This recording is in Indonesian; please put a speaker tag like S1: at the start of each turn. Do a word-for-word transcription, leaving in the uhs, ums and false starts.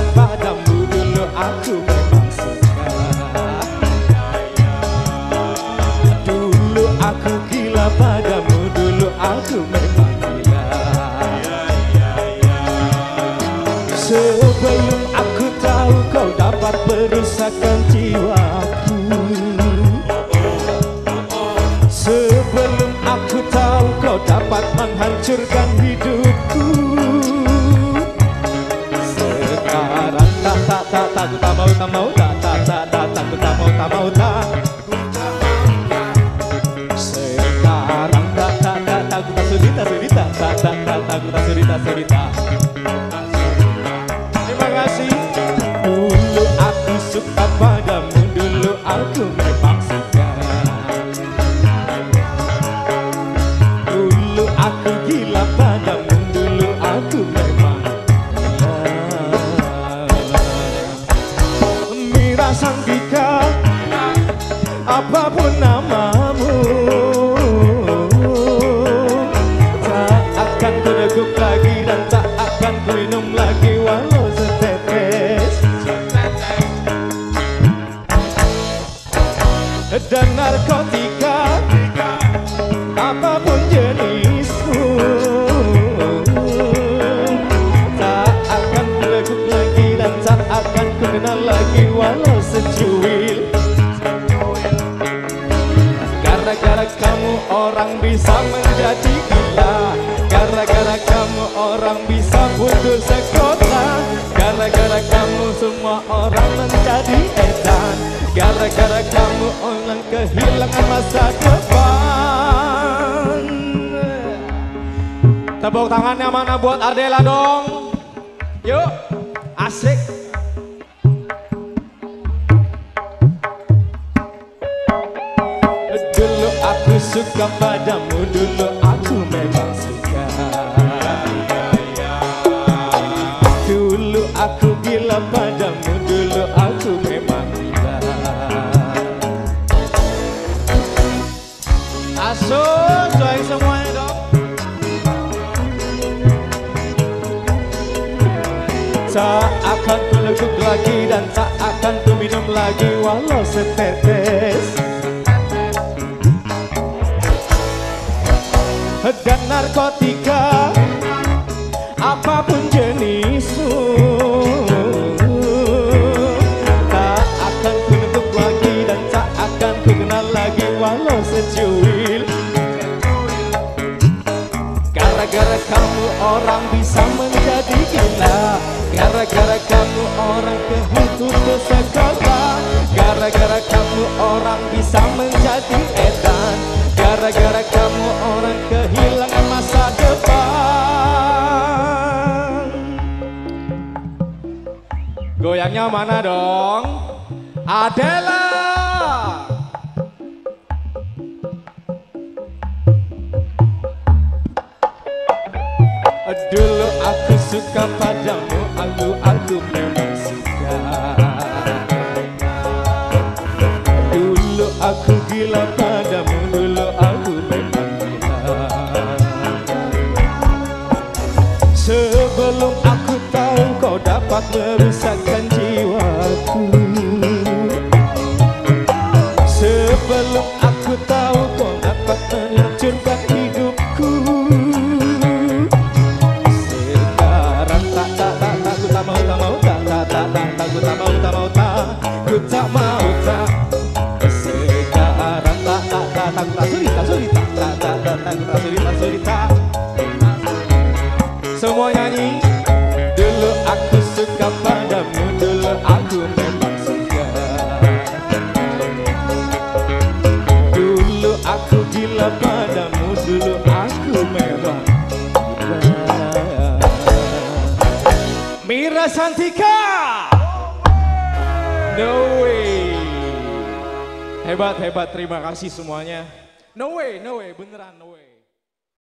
S1: padamu, dulu aku memang suka. Dulu aku gila padamu, dulu aku memang gila. Sebelum aku tahu kau dapat merusakkan jiwaku, sebelum aku tahu kau dapat menghancurkan hidupku. Sekarang tak tak tak tak ku tak mau tak mau tak tak tak tak tak ku tak mau tak mau tak. Sekarang tak tak tak tak ku tak sudi tak sudi tak tak tak tak tak ku tak sudi tak sudi tak. Terima kasih. Dulu aku suka padamu, dulu aku memang suka. Dulu aku gila padamu, dulu aku memang gila. Mira Santika, apapun namamu, tak akan ku deguk lagi dan tak akan ku minum lagi walau setetes. Dan narkotika, apapun jenismu, tak akan ku deguk lagi dan tak akan ku kenal lagi walau secuil. Gara-gara kamu orang bisa menjadi gila, gara-gara kamu orang bisa putus sekolah, gara-gara kamu semua orang menjadi edan, gara-gara kamu orang kehilangan masa depan. Tepuk tangannya mana buat Ardela dong? Yuk, asik. Dulu aku suka padamu, dulu aku memang suka. Dulu aku gila padamu, dulu aku memang gila. Asus, doain semuanya dong. Tak akan ku leguk lagi dan tak akan ku minum lagi walau setetes. Dan narkotika, apapun jenismu, tak akan ku nengok lagi dan tak akan ku kenal lagi walau secuil. Gara-gara kamu orang bisa menjadi gila, gara-gara kamu orang kehilangan sekolah, gara-gara kamu orang bisa menjadi edan, gara-gara kamu orang kehilangan masa depan. Goyangnya mana dong? Ardela. Dulu aku suka padamu, aku aku memang suka. Dulu aku gila padamu, dulu aku memang gila. Sebelum aku tahu kau dapat merusakkan jiwaku, sebelum aku tahu kau dapat menghancurkan hidupku. Sekarang tak tak tak tak ku tak mau tak mau tak tak tak tak tak ku tak mau tak mau tak ku tak mau tak. Sekarang tak tak tak tak ku tak sudi tak sudi tak tak tak tak tak ku tak sudi tak sudi tak. Semua nyanyi. Dulu aku suka padamu, dulu aku memang suka. Dulu aku gila padamu, dulu aku memang gila. Mira Santika, no way. Hebat hebat, terima kasih semuanya. No way, no way, beneran no way.